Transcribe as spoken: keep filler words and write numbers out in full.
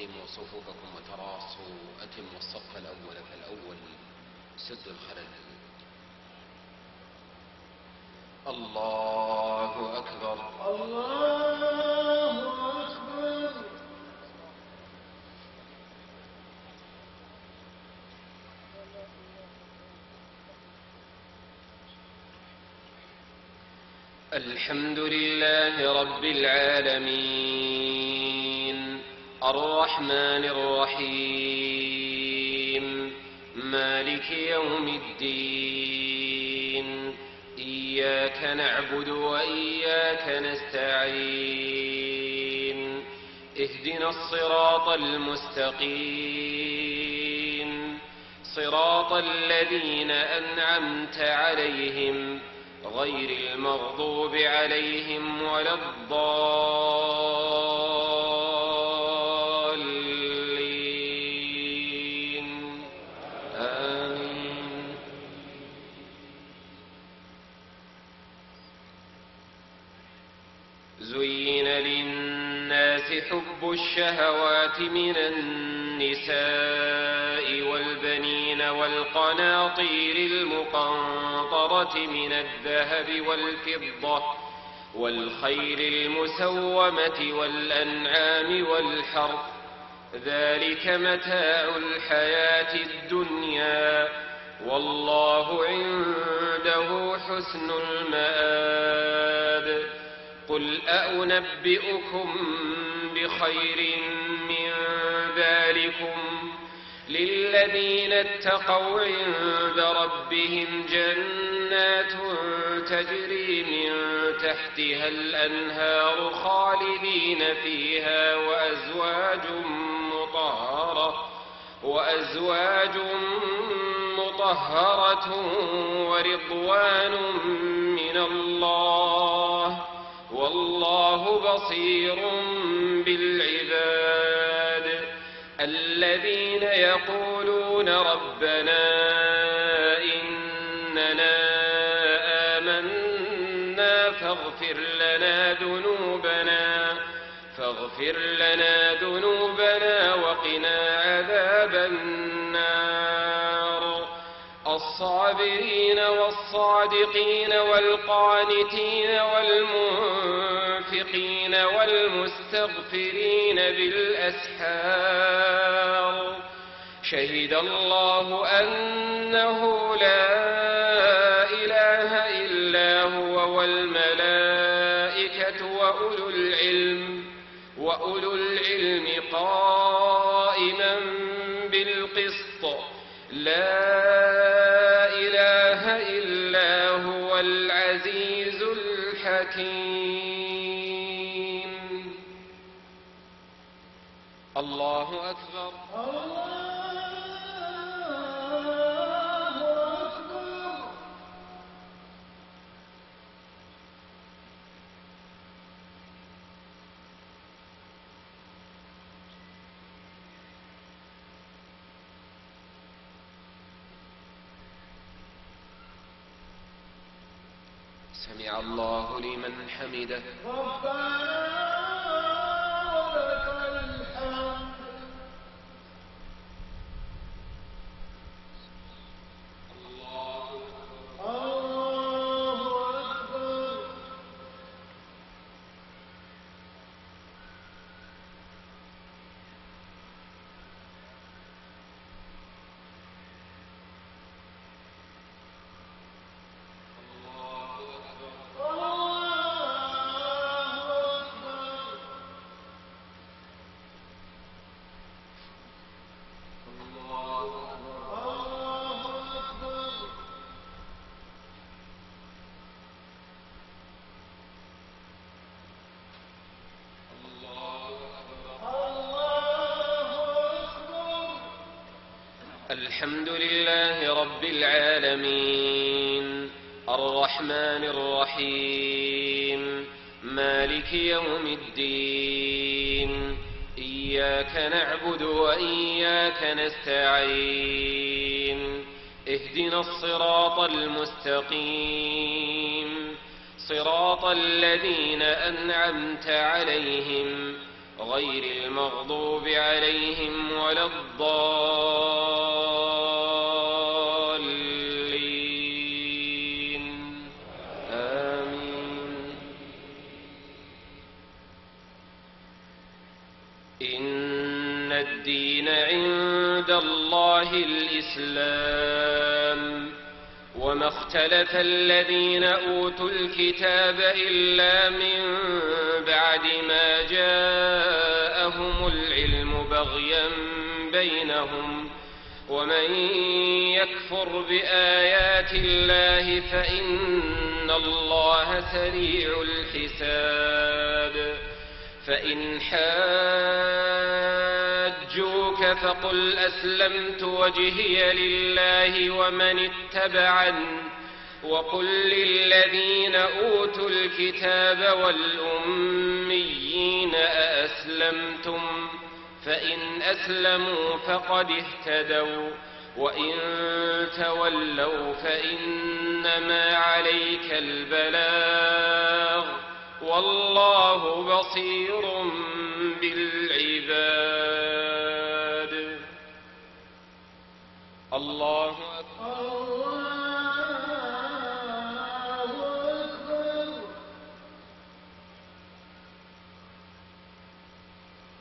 أقيموا صفوفكم وتراصوا، أتموا الصف الأول فالأول، سدوا الخلل. الله أكبر الله أكبر. الحمد لله رب العالمين، الرحمن الرحيم، مالك يوم الدين، إياك نعبد وإياك نستعين، اهدنا الصراط المستقيم، صراط الذين أنعمت عليهم غير المغضوب عليهم ولا الضالين، آمين. زين للناس حب الشهوات من النساء والبنين والقناطير المقنطرة من الذهب والفضة والخيل المسومة والأنعام والحرث، ذلك متاع الحياة الدنيا، والله عنده حسن المآب. قل أأنبئكم بخير من ذلكم للذين اتقوا عند ربهم جنات تجري من تحتها الأنهار خالدين فيها وأزواج مطهرة وأزواج مطهرة ورضوان من الله، والله بصير بالعباد. الذين يقولون ربنا إننا آمنا فاغفر لنا ذنوبنا فاغفر لنا ذنوبنا وقنا عذاب النار. الصابرين والصادقين والقانتين والمنفقين والمستغفرين بالأسحار، شهد الله أنه لا إله إلا هو والملائكة وأولو العلم وأولو العلم قائما بالقسط، لا إله إلا هو العزيز الحكيم. الله أكبر الله أكبر. سمع الله لمن حمده. ربنا ولك الحمد. الله أكبر الله أكبر. الحمد لله رب العالمين، الرحمن الرحيم، مالك يوم الدين، إياك نعبد وإياك نستعين، اهدنا الصراط المستقيم، صراط الذين أنعمت عليهم غير المغضوب عليهم ولا الضالين آمين. إن الدين عند الله الإسلام، وما اختلف الذين أوتوا الكتاب إلا من بعد ما جاءهم العلم بغيا بينهم، ومن يكفر بآيات الله فإن الله سريع الحساب. فإن حاجوك فقل أسلمت وجهي لله ومن اتبعني، وقل للذين أوتوا الكتاب والأميين أأسلمتم؟ فإن أسلموا فقد اهتدوا، وإن تولوا فإنما عليك البلاغ، والله بصير بالعباد. الله